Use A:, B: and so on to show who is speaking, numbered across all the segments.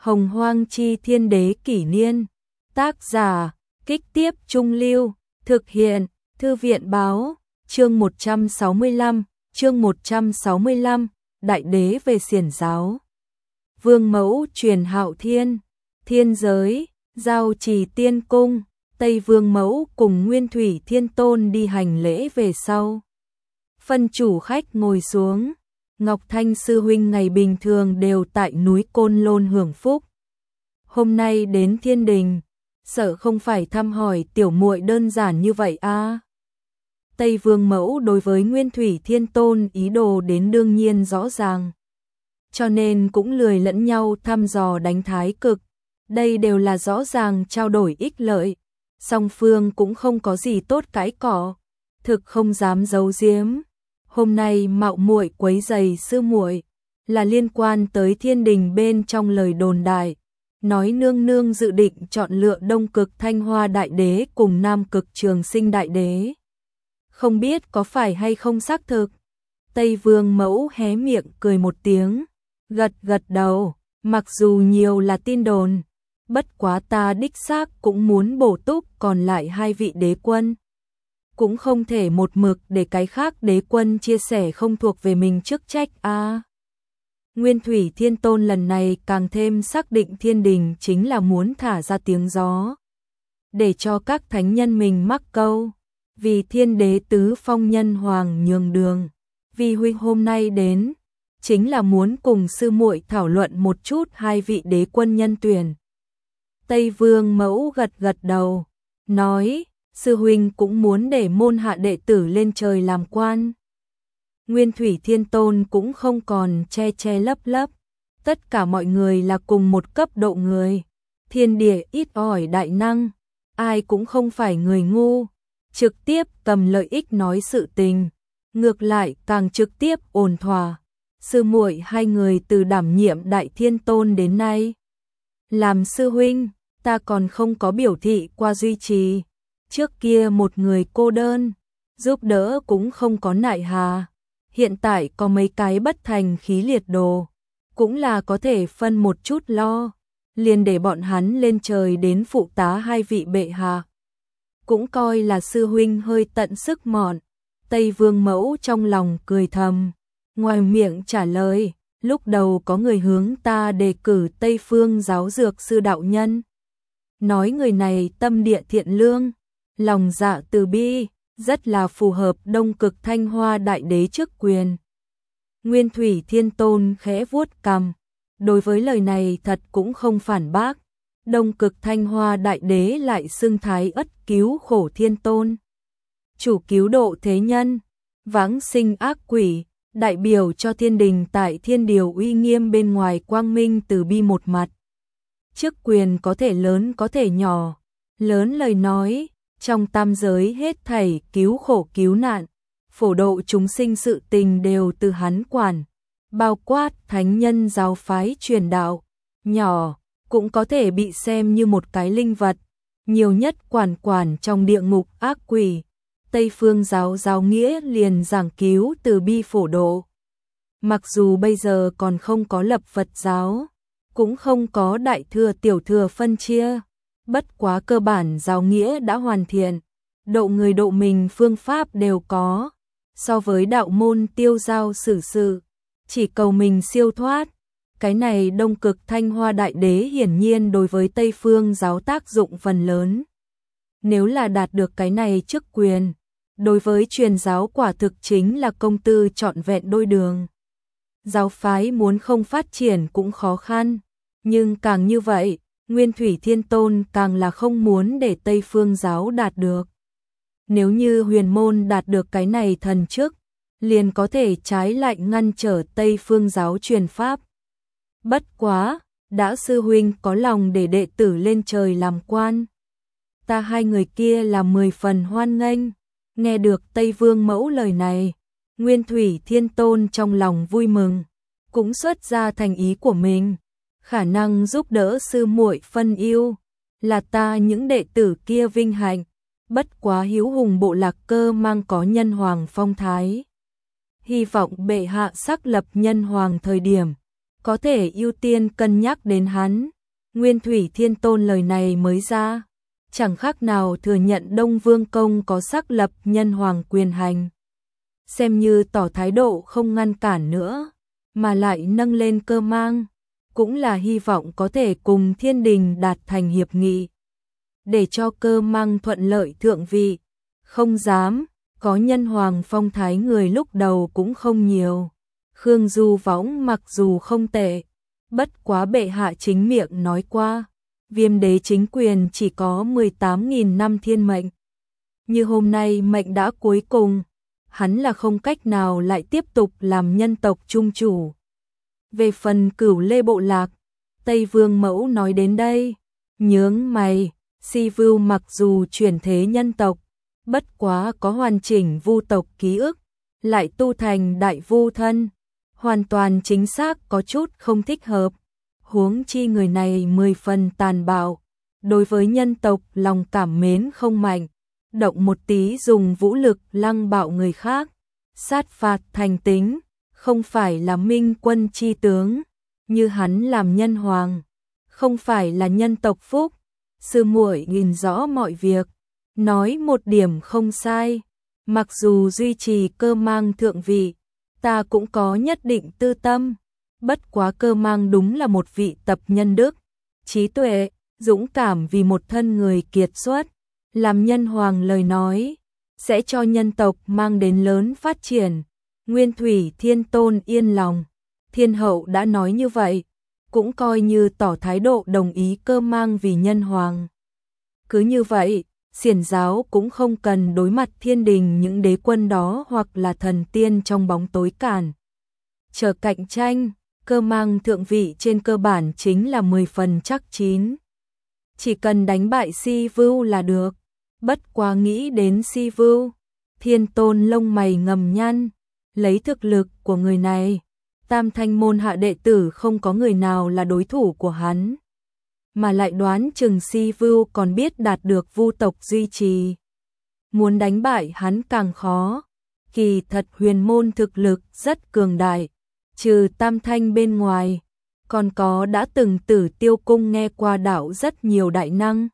A: Hồng Hoang Chi Thiên Đế Kỷ Niên. Tác giả, Kích Tiếp Trung Lưu. Thực hiện, Thư viện Báo. Chương 165, chương 165, Đại Đế về xiển giáo. Vương mẫu truyền Hạo Thiên. Thiên giới, giao trì tiên cung. Tây Vương mẫu cùng Nguyên Thủy Thiên Tôn đi hành lễ về sau. Phân chủ khách ngồi xuống. Ngọc Thanh sư huynh ngày bình thường đều tại núi Côn Lôn hưởng phúc. Hôm nay đến Thiên Đình, sợ không phải thăm hỏi tiểu muội đơn giản như vậy a. Tây Vương mẫu đối với Nguyên Thủy Thiên Tôn ý đồ đến đương nhiên rõ ràng, cho nên cũng lười lẫn nhau thăm dò đánh thái cực. Đây đều là rõ ràng trao đổi ích lợi, song phương cũng không có gì tốt cãi cọ, thực không dám giấu giếm. Hôm nay mạo muội quấy rầy sư muội là liên quan tới Thiên Đình bên trong lời đồn đại, nói nương nương dự định chọn lựa Đông Cực Thanh Hoa Đại Đế cùng Nam Cực Trường Sinh Đại Đế. Không biết có phải hay không xác thực. Tây Vương mẫu hé miệng cười một tiếng, gật gật đầu, mặc dù nhiều là tin đồn, bất quá ta đích xác cũng muốn bổ túc còn lại hai vị đế quân. Cũng không thể một mực để cái khác đế quân chia sẻ không thuộc về mình chức trách a. Nguyên Thủy Thiên Tôn lần này càng thêm xác định Thiên Đình chính là muốn thả ra tiếng gió, để cho các thánh nhân mình mắc câu, vì Thiên Đế tứ phong nhân hoàng nhường đường. Vì huynh hôm nay đến, chính là muốn cùng sư muội thảo luận một chút hai vị đế quân nhân tuyển. Tây Vương mẫu gật gật đầu, nói, sư huynh cũng muốn để môn hạ đệ tử lên trời làm quan. Nguyên Thủy Thiên Tôn cũng không còn che che lấp lấp, tất cả mọi người là cùng một cấp độ người, thiên địa ít ỏi đại năng, ai cũng không phải người ngu, trực tiếp cầm lợi ích nói sự tình, ngược lại càng trực tiếp ổn thỏa. Sư muội hai người từ đảm nhiệm Đại Thiên Tôn đến nay, làm sư huynh, ta còn không có biểu thị qua duy trì. Trước kia một người cô đơn, giúp đỡ cũng không có nại hà. Hiện tại có mấy cái bất thành khí liệt đồ, cũng là có thể phân một chút lo, liền để bọn hắn lên trời đến phụ tá hai vị bệ hạ. Cũng coi là sư huynh hơi tận sức mọn. Tây Vương mẫu trong lòng cười thầm, ngoài miệng trả lời, lúc đầu có người hướng ta đề cử Tây Phương giáo dược sư đạo nhân. Nói người này tâm địa thiện lương, lòng dạ từ bi, rất là phù hợp Đông Cực Thanh Hoa Đại Đế chức quyền. Nguyên Thủy Thiên Tôn khẽ vuốt cằm, đối với lời này thật cũng không phản bác. Đông Cực Thanh Hoa Đại Đế lại xưng Thái Ất Cứu Khổ Thiên Tôn, chủ cứu độ thế nhân, vãng sinh ác quỷ, đại biểu cho Thiên Đình tại thiên điều uy nghiêm bên ngoài quang minh từ bi một mặt. Chức quyền có thể lớn có thể nhỏ, lớn lời nói, trong tam giới hết thảy cứu khổ cứu nạn, phổ độ chúng sinh sự tình đều từ hắn quản, bao quát thánh nhân giáo phái truyền đạo, nhỏ cũng có thể bị xem như một cái linh vật, nhiều nhất quản trong địa ngục ác quỷ. Tây Phương giáo giáo nghĩa liền giảng cứu từ bi phổ độ. Mặc dù bây giờ còn không có lập Phật giáo, cũng không có đại thừa tiểu thừa phân chia, bất quá cơ bản giáo nghĩa đã hoàn thiện, độ người độ mình phương pháp đều có. So với đạo môn tiêu giao xử sự, chỉ cầu mình siêu thoát, cái này Đông Cực Thanh Hoa Đại Đế hiển nhiên đối với Tây Phương giáo tác dụng phần lớn. Nếu là đạt được cái này chức quyền, đối với truyền giáo quả thực chính là công tư trọn vẹn đôi đường. Giáo phái muốn không phát triển cũng khó khăn, nhưng càng như vậy, Nguyên Thủy Thiên Tôn càng là không muốn để Tây Phương giáo đạt được. Nếu như huyền môn đạt được cái này thần chức, liền có thể trái lại ngăn trở Tây Phương giáo truyền pháp. Bất quá, đã sư huynh có lòng để đệ tử lên trời làm quan, ta hai người kia là 10 phần hoan nghênh. Nghe được Tây Vương mẫu lời này, Nguyên Thủy Thiên Tôn trong lòng vui mừng, cũng xuất ra thành ý của mình, khả năng giúp đỡ sư muội phân ưu, là ta những đệ tử kia vinh hạnh. Bất quá Hiếu Hùng bộ lạc cơ mang có nhân hoàng phong thái, hy vọng bệ hạ xác lập nhân hoàng thời điểm, có thể ưu tiên cân nhắc đến hắn, Nguyên Thủy Thiên Tôn lời này mới ra, chẳng khác nào thừa nhận Đông Vương Công có xác lập nhân hoàng quyền hành. Xem như tỏ thái độ không ngăn cản nữa, mà lại nâng lên Cơ Mang, cũng là hy vọng có thể cùng thiên đình đạt thành hiệp nghị, để cho Cơ Mang thuận lợi thượng vị. Không dám, có nhân hoàng phong thái người lúc đầu cũng không nhiều. Khương Du Võng mặc dù không tệ, bất quá bệ hạ chính miệng nói qua, Viêm đế chính quyền chỉ có 18.000 năm thiên mệnh. Như hôm nay mệnh đã cuối cùng, hắn là không cách nào lại tiếp tục làm nhân tộc trung chủ. Về phần Cửu Lê bộ lạc, Tây Vương Mẫu nói đến đây, nhướng mày, Si Vưu mặc dù chuyển thế nhân tộc, bất quá có hoàn chỉnh vu tộc ký ức, lại tu thành đại vu thân, hoàn toàn chính xác có chút không thích hợp. Huống chi người này 10 phần tàn bạo, đối với nhân tộc lòng cảm mến không mạnh, động một tí dùng vũ lực lăng bạo người khác, sát phạt thành tính, không phải là minh quân chi tướng, như hắn làm nhân hoàng, không phải là nhân tộc phúc. Sư muội nhìn rõ mọi việc, nói một điểm không sai, mặc dù duy trì Cơ Mang thượng vị, ta cũng có nhất định tư tâm. Bất quá Cơ Mang đúng là một vị tập nhân đức, trí tuệ, dũng cảm vì một thân người kiệt xuất, làm nhân hoàng lời nói, sẽ cho nhân tộc mang đến lớn phát triển. Nguyên Thủy Thiên Tôn yên lòng, Thiên hậu đã nói như vậy, cũng coi như tỏ thái độ đồng ý Cơ Mang vì nhân hoàng. Cứ như vậy, Xiển giáo cũng không cần đối mặt thiên đình những đế quân đó hoặc là thần tiên trong bóng tối cản. Chờ cạnh tranh, Cơ Mang thượng vị trên cơ bản chính là 10 phần chắc chín. Chỉ cần đánh bại Si Vưu là được. Bất quá nghĩ đến Si Vưu, Thiên Tôn lông mày ngầm nhăn, lấy thực lực của người này, Tam Thanh môn hạ đệ tử không có người nào là đối thủ của hắn, mà lại đoán chừng Si Vưu còn biết đạt được vu tộc duy trì. Muốn đánh bại hắn càng khó, kỳ thật huyền môn thực lực rất cường đại, trừ Tam Thanh bên ngoài, còn có đã từng Tử Tiêu cung nghe qua đạo rất nhiều đại năng,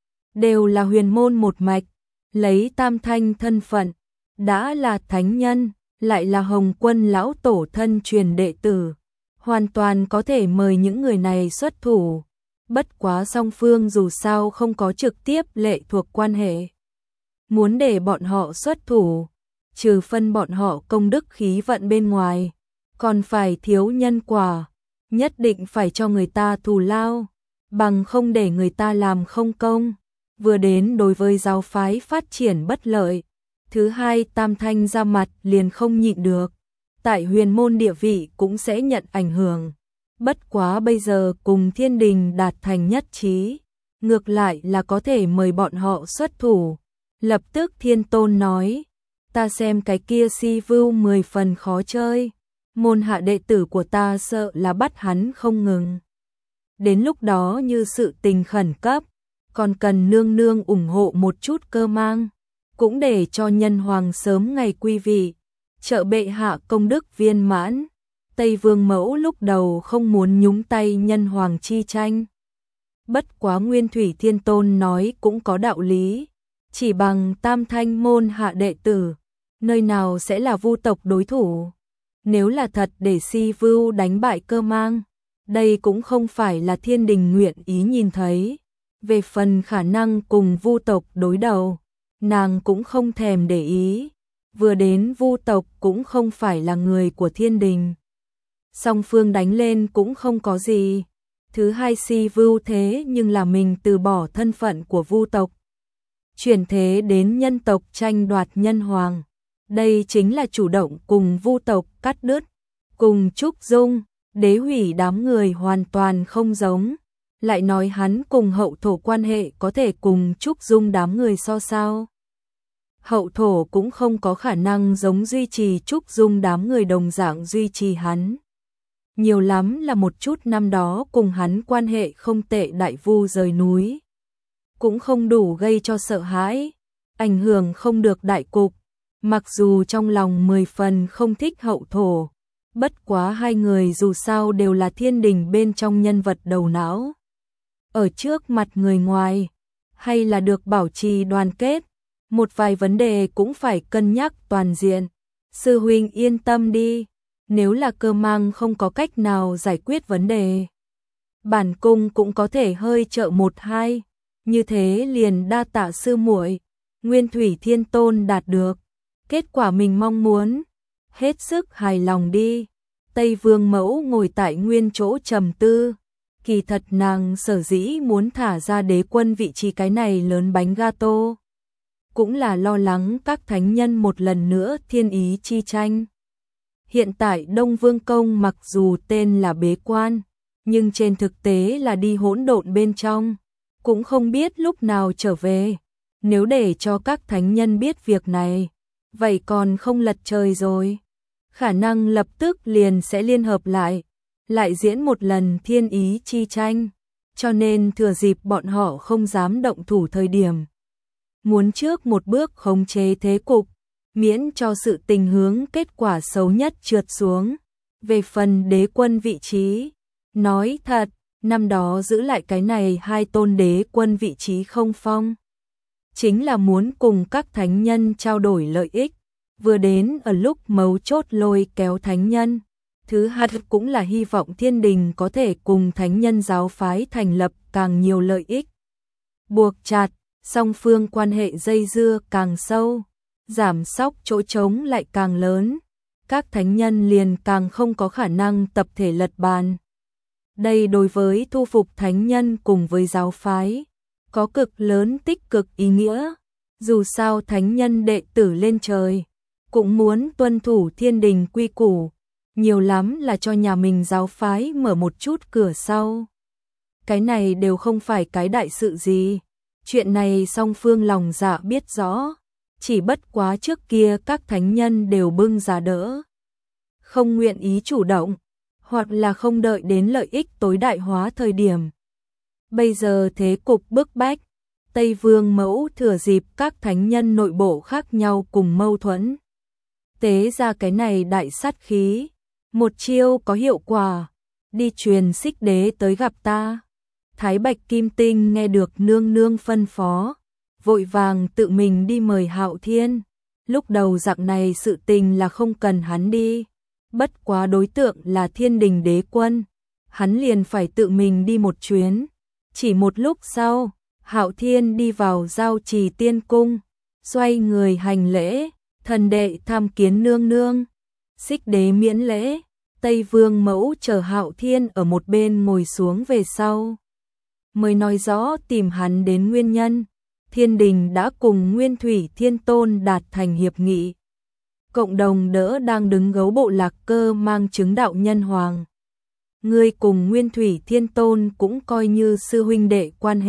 A: đều là huyền môn một mạch, lấy Tam Thanh thân phận, đã là thánh nhân, lại là Hồng Quân lão tổ thân truyền đệ tử, hoàn toàn có thể mời những người này xuất thủ. Bất quá song phương dù sao không có trực tiếp lệ thuộc quan hệ. Muốn để bọn họ xuất thủ, trừ phân bọn họ công đức khí vận bên ngoài, còn phải thiếu nhân quả, nhất định phải cho người ta thù lao, bằng không để người ta làm không công, vừa đến đối với giáo phái phát triển bất lợi. Thứ hai, Tam Thanh ra mặt liền không nhịn được, tại huyền môn địa vị cũng sẽ nhận ảnh hưởng. Bất quá bây giờ cùng thiên đình đạt thành nhất trí, ngược lại là có thể mời bọn họ xuất thủ. Lập tức Thiên Tôn nói, ta xem cái kia Si Vưu 10 phần khó chơi, môn hạ đệ tử của ta sợ là bắt hắn không ngừng. Đến lúc đó như sự tình khẩn cấp, còn cần nương nương ủng hộ một chút Cơ Mang, cũng để cho nhân hoàng sớm ngày quy vị, trợ bệ hạ công đức viên mãn. Tây Vương Mẫu lúc đầu không muốn nhúng tay nhân hoàng chi tranh. Bất quá Nguyên Thủy Thiên Tôn nói cũng có đạo lý, chỉ bằng Tam Thanh môn hạ đệ tử, nơi nào sẽ là vu tộc đối thủ. Nếu là thật để Si Vưu đánh bại Cơ Mang, đây cũng không phải là thiên đình nguyện ý nhìn thấy. Về phần khả năng cùng vu tộc đối đầu, nàng cũng không thèm để ý. Vừa đến vu tộc cũng không phải là người của thiên đình. Song phương đánh lên cũng không có gì. Thứ hai, Si Vưu thế nhưng là mình từ bỏ thân phận của vu tộc, chuyển thế đến nhân tộc tranh đoạt nhân hoàng. Đây chính là chủ động cùng vu tộc cắt đứt, cùng Trúc Dung, Đế Hủy đám người hoàn toàn không giống. Lại nói hắn cùng hậu thổ quan hệ có thể cùng Trúc Dung đám người so sao? Hậu thổ cũng không có khả năng giống duy trì Trúc Dung đám người đồng dạng duy trì hắn. Nhiều lắm là một chút năm đó cùng hắn quan hệ không tệ đại vu rời núi, cũng không đủ gây cho sợ hãi, ảnh hưởng không được đại cục. Mặc dù trong lòng 10 phần không thích hậu thổ, bất quá hai người dù sao đều là thiên đình bên trong nhân vật đầu não. ở trước mặt người ngoài, hay là được bảo trì đoàn kết, một vài vấn đề cũng phải cân nhắc toàn diện. Sư huynh yên tâm đi, nếu là Cơ Mang không có cách nào giải quyết vấn đề, bản cung cũng có thể hơi trợ một hai, như thế liền đa tạ sư muội. Nguyên Thủy Thiên Tôn đạt được kết quả mình mong muốn, hết sức hài lòng đi. Tây Vương Mẫu ngồi tại nguyên chỗ trầm tư, kỳ thật nàng sở dĩ muốn thả ra đế quân vị trí cái này lớn bánh gato, cũng là lo lắng các thánh nhân một lần nữa thiên ý chi tranh. Hiện tại Đông Vương Công mặc dù tên là bế quan, nhưng trên thực tế là đi hỗn độn bên trong, cũng không biết lúc nào trở về. Nếu để cho các thánh nhân biết việc này, vậy còn không lật trời rồi. Khả năng lập tức liền sẽ liên hợp lại diễn một lần thiên ý chi tranh, cho nên thừa dịp bọn họ không dám động thủ thời điểm, muốn trước một bước khống chế thế cục, miễn cho sự tình hướng kết quả xấu nhất trượt xuống. Về phần đế quân vị trí, nói thật, năm đó giữ lại cái này hai tôn đế quân vị trí không phong, chính là muốn cùng các thánh nhân trao đổi lợi ích, vừa đến ở lúc mấu chốt lôi kéo thánh nhân. Thứ hai cũng là hy vọng thiên đình có thể cùng thánh nhân giáo phái thành lập càng nhiều lợi ích. Buộc chặt, song phương quan hệ dây dưa càng sâu, giảm sóc chỗ trống lại càng lớn, các thánh nhân liền càng không có khả năng tập thể lật bàn. Đây đối với thu phục thánh nhân cùng với giáo phái, có cực lớn tích cực ý nghĩa. Dù sao thánh nhân đệ tử lên trời, cũng muốn tuân thủ thiên đình quy củ, nhiều lắm là cho nhà mình giáo phái mở một chút cửa sau. Cái này đều không phải cái đại sự gì. Chuyện này song phương lòng dạ biết rõ, chỉ bất quá trước kia các thánh nhân đều bưng giá đỡ, không nguyện ý chủ động, hoặc là không đợi đến lợi ích tối đại hóa thời điểm. Bây giờ thế cục bức bách, Tây Vương Mẫu thừa dịp các thánh nhân nội bộ khác nhau cùng mâu thuẫn, tế ra cái này đại sát khí, một chiêu có hiệu quả, đi truyền Xích Đế tới gặp ta. Thái Bạch Kim Tinh nghe được nương nương phân phó, vội vàng tự mình đi mời Hạo Thiên. Lúc đầu dạng này sự tình là không cần hắn đi, bất quá đối tượng là thiên đình đế quân, hắn liền phải tự mình đi một chuyến. Chỉ một lúc sau, Hạo Thiên đi vào Giao Trì Tiên Cung, xoay người hành lễ, thần đệ tham kiến nương nương. Xích Đế miễn lễ, Tây Vương Mẫu chờ Hạo Thiên ở một bên ngồi xuống về sau, mới nói rõ tìm hắn đến nguyên nhân. Thiên đình đã cùng Nguyên Thủy Thiên Tôn đạt thành hiệp nghị, cộng đồng đỡ đang đứng gấu bộ Lạc Cơ Mang chứng đạo nhân hoàng. Ngươi cùng Nguyên Thủy Thiên Tôn cũng coi như sư huynh đệ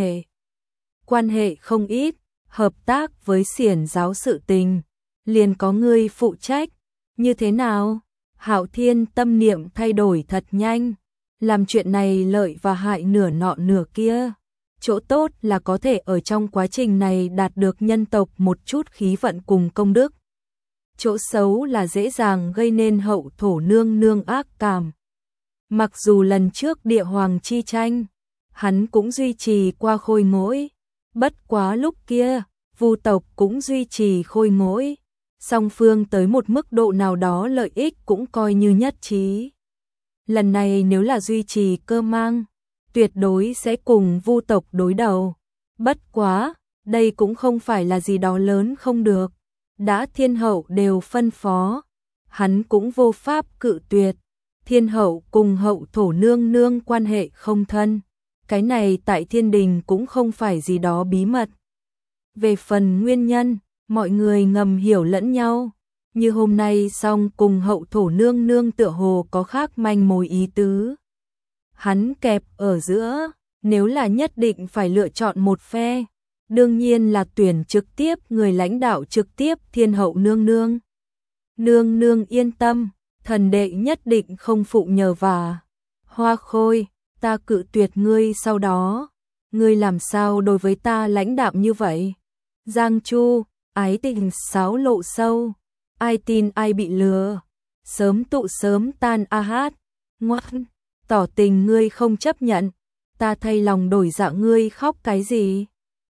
A: quan hệ không ít, hợp tác với xiển giáo sự tình, liền có ngươi phụ trách. Như thế nào? Hạo Thiên tâm niệm thay đổi thật nhanh, làm chuyện này lợi và hại nửa nọ nửa kia. Chỗ tốt là có thể ở trong quá trình này đạt được nhân tộc một chút khí vận cùng công đức. Chỗ xấu là dễ dàng gây nên hậu thổ nương nương ác cảm. Mặc dù lần trước địa hoàng chi tranh, hắn cũng duy trì qua khôi ngỗi, bất quá lúc kia, Vu tộc cũng duy trì khôi ngỗi, song phương tới một mức độ nào đó lợi ích cũng coi như nhất trí. Lần này nếu là duy trì Cơ Mang, tuyệt đối sẽ cùng Vu tộc đối đầu. Bất quá, đây cũng không phải là gì đó lớn không được. Đã thiên hậu đều phân phó, hắn cũng vô pháp cự tuyệt. Thiên hậu cùng hậu thổ nương nương quan hệ không thân, cái này tại thiên đình cũng không phải gì đó bí mật. Về phần nguyên nhân, mọi người ngầm hiểu lẫn nhau, như hôm nay song cùng hậu thổ nương nương tựa hồ có khác manh mối ý tứ. Hắn kẹp ở giữa, nếu là nhất định phải lựa chọn một phe, đương nhiên là tuyển trực tiếp người lãnh đạo trực tiếp thiên hậu nương nương. Nương nương yên tâm, thần đệ nhất định không phụ nhờ vả. Hoa Khôi, ta cự tuyệt ngươi sau đó, ngươi làm sao đối với ta lãnh đạm như vậy? Giang Chu, ái tình sáo lộ sâu, ai tin ai bị lừa, sớm tụ sớm tan a hát. Ngoan, tỏ tình ngươi không chấp nhận, ta thay lòng đổi dạ ngươi khóc cái gì?